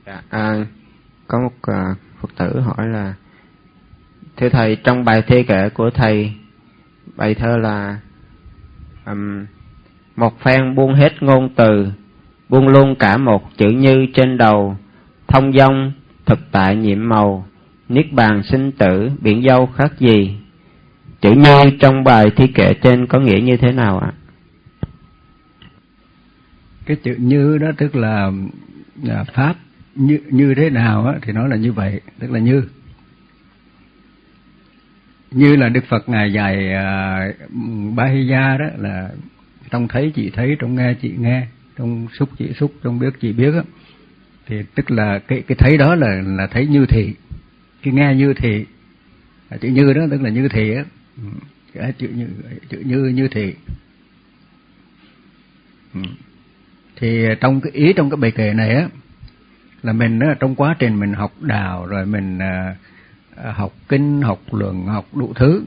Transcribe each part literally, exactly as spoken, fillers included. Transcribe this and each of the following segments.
Dạ, à, có một uh, Phật tử hỏi là: thưa thầy, trong bài thi kệ của thầy, bài thơ là um, một phen buông hết ngôn từ, buông luôn cả một chữ như trên đầu, thông dong thực tại nhiệm màu, niết bàn sinh tử biển dâu khác gì. Chữ như trong bài thi kệ trên có nghĩa như thế nào ạ? Cái chữ như đó tức là, là pháp như như thế nào á, thì nó là như vậy, tức là như như là Đức Phật ngài dạy uh, Ba Hy Gia đó, là trong thấy chị thấy, trong nghe chị nghe, trong xúc chị xúc, trong biết chị biết á, thì tức là cái cái thấy đó là là thấy như thị, cái nghe như thị, chữ như đó tức là như thị á, cái chữ như chữ như như thị. Thì trong cái ý trong cái bài kệ này á, là mình á, trong quá trình mình học đạo rồi mình à, học kinh, học luận, học đủ thứ,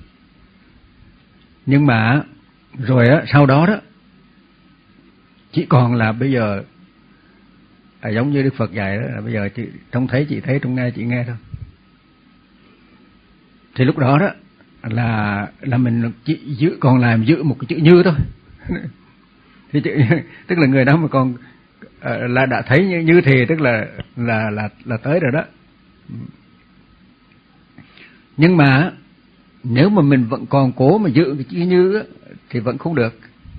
nhưng mà rồi á, sau đó đó chỉ còn là bây giờ à, giống như Đức Phật dạy đó, là bây giờ chị trông thấy chị thấy, trong nghe chị nghe thôi. Thì lúc đó đó là là mình chỉ giữ, còn làm giữ một cái chữ như thôi. Thì chữ, tức là người đó mà còn à, là đã thấy như, như thì tức là là là là tới rồi đó. Nhưng mà nếu mà mình vẫn còn cố mà giữ cái chữ như á, thì vẫn không được.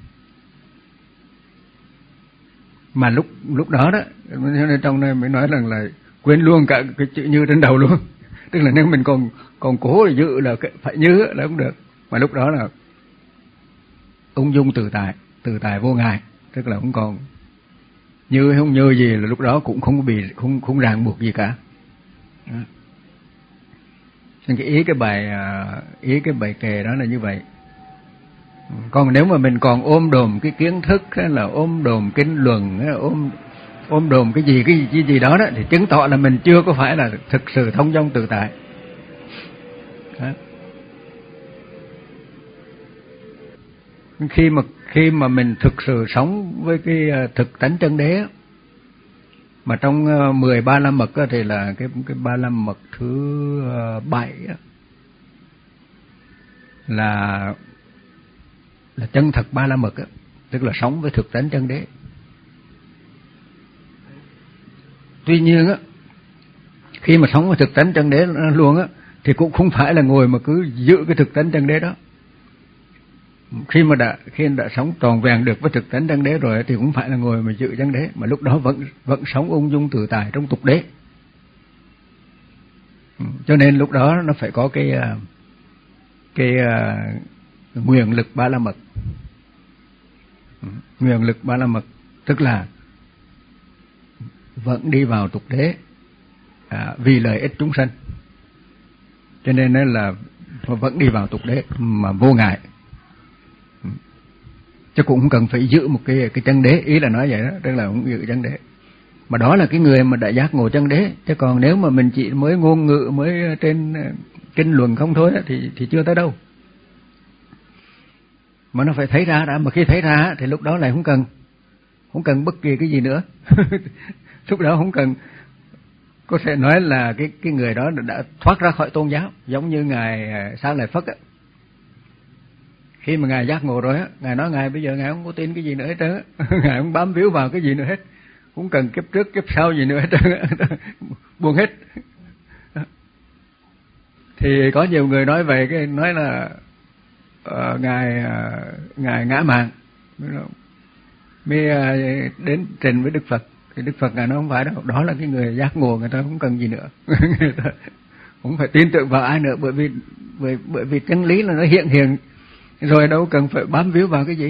Mà lúc lúc đó đó, trong này mới nói rằng là quên luôn cả cái chữ như trên đầu luôn. Tức là nếu mình còn còn cố để giữ là phải như là không được. Mà lúc đó là ung dung tự tại, tự tại vô ngại, tức là không còn như hay không như gì, là lúc đó cũng không bị không không ràng buộc gì cả. Đó. Nên cái ý cái bài ý cái bài kệ đó là như vậy. Còn nếu mà mình còn ôm đồm cái kiến thức hay là ôm đồm kinh luận hay là ôm ôm đồm cái gì cái gì cái gì đó đó, thì chứng tỏ là mình chưa có phải là thực sự thông dong tự tại. Đó. Khi mà khi mà mình thực sự sống với cái thực tánh chân đế, mà trong mười ba la mật thì là cái cái ba la mật thứ bảy là là chân thật ba la mật, tức là sống với thực tánh chân đế. Tuy nhiên á, khi mà sống với thực tánh chân đế luôn á, thì cũng không phải là ngồi mà cứ giữ cái thực tánh chân đế đó. Khi mà đã khi đã sống tròn vẹn được với thực tánh chân đế rồi thì cũng phải là ngồi mà giữ chân đế, mà lúc đó vẫn vẫn sống ung dung tự tại trong tục đế. Cho nên lúc đó nó phải có cái cái uh, nguyện lực ba la mật. Nguyện lực ba la mật tức là vẫn đi vào tục đế à, vì lợi ích chúng sanh. Cho nên là vẫn đi vào tục đế mà vô ngại, chứ cũng không cần phải giữ một cái cái chân đế, ý là nói vậy đó, tức là không giữ chân đế. Mà đó là cái người mà đã giác ngộ chân đế, chứ còn nếu mà mình chỉ mới ngôn ngữ, mới trên kinh luận không thôi thì thì chưa tới đâu. Mà nó phải thấy ra đã, mà khi thấy ra thì lúc đó lại không cần không cần bất kỳ cái gì nữa. Lúc đó không cần, có thể nói là cái cái người đó đã thoát ra khỏi tôn giáo, giống như ngài Xá Lợi Phất á. Khi mà ngài giác ngộ rồi á, ngài nói ngài bây giờ ngài không có tin cái gì nữa hết trơn á, ngài không bám víu vào cái gì nữa hết, không cần kiếp trước kiếp sau gì nữa hết trơn á, buông hết. Thì có nhiều người nói về cái nói là uh, ngài uh, ngài ngã mạn, mới uh, đến trình với Đức Phật, thì Đức Phật ngài nói không phải đâu, đó là cái người giác ngộ, người ta không cần gì nữa. Người ta không phải tin tưởng vào ai nữa, bởi vì bởi bởi vì chân lý là nó hiện hiện rồi, đâu cần phải bám víu vào cái gì.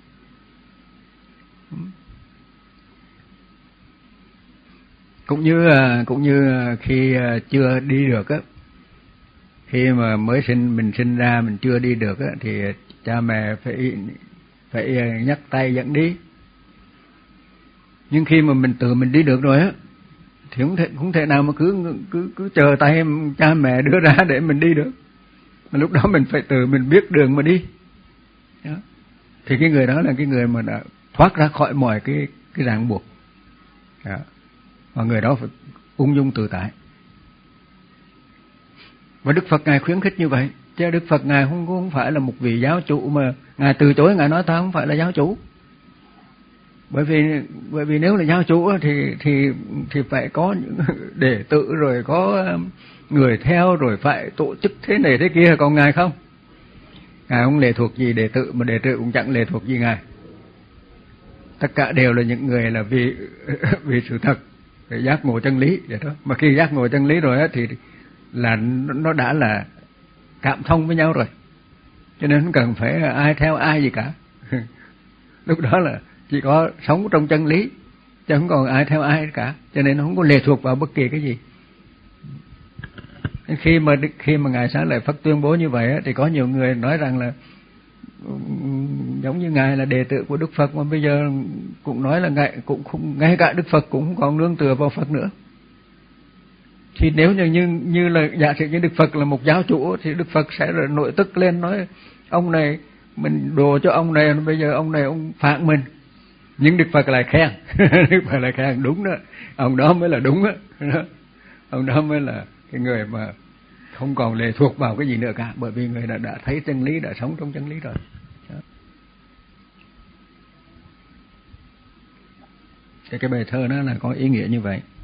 Cũng như cũng như khi chưa đi được á, khi mà mới sinh mình sinh ra mình chưa đi được á, thì cha mẹ phải phải nhắc tay dẫn đi. Nhưng khi mà mình tự mình đi được rồi á, thì không thể không thể nào mà cứ cứ cứ chờ tay cha mẹ đưa ra để mình đi được. Mà lúc đó mình phải tự mình biết đường mà đi. Đó. Thì cái người đó là cái người mà đã thoát ra khỏi mọi cái cái ràng buộc. Đó. và người đó phải ung dung tự tại. Và Đức Phật Ngài khuyến khích như vậy, chứ Đức Phật Ngài không không phải là một vị giáo chủ mà Ngài từ chối, Ngài nói ta không phải là giáo chủ. Bởi vì bởi vì nếu là giáo chủ thì thì thì phải có những đệ tử, rồi có người theo, rồi phải tổ chức thế này thế kia, còn Ngài không. Ngài không lệ thuộc gì đệ tử, mà đệ tử cũng chẳng lệ thuộc gì Ngài. Tất cả đều là những người là vì vì sự thật, để giác ngộ chân lý vậy đó. Mà khi giác ngộ chân lý rồi á thì là nó đã là cảm thông với nhau rồi, cho nên không cần phải ai theo ai gì cả. Lúc đó là chỉ có sống trong chân lý, chứ không còn ai theo ai cả, cho nên nó không có lệ thuộc vào bất kỳ cái gì. Khi mà khi mà Ngài Xá Lợi Phất tuyên bố như vậy á, thì có nhiều người nói rằng là giống như Ngài là đệ tử của Đức Phật, mà bây giờ cũng nói là Ngài cũng không, ngay cả Đức Phật cũng không còn nương tựa vào Phật nữa. Thì nếu như như, như là giả sử như Đức Phật là một giáo chủ thì Đức Phật sẽ nội tức lên nói ông này mình đồ cho ông này, bây giờ ông này ông phản mình. Nhưng Đức Phật lại khen, Đức Phật lại khen đúng đó, ông đó mới là đúng đó. Ông đó mới là cái người mà không còn lệ thuộc vào cái gì nữa cả, bởi vì người đã, đã thấy chân lý, đã sống trong chân lý rồi. Đó. Thì cái bài thơ đó là có ý nghĩa như vậy.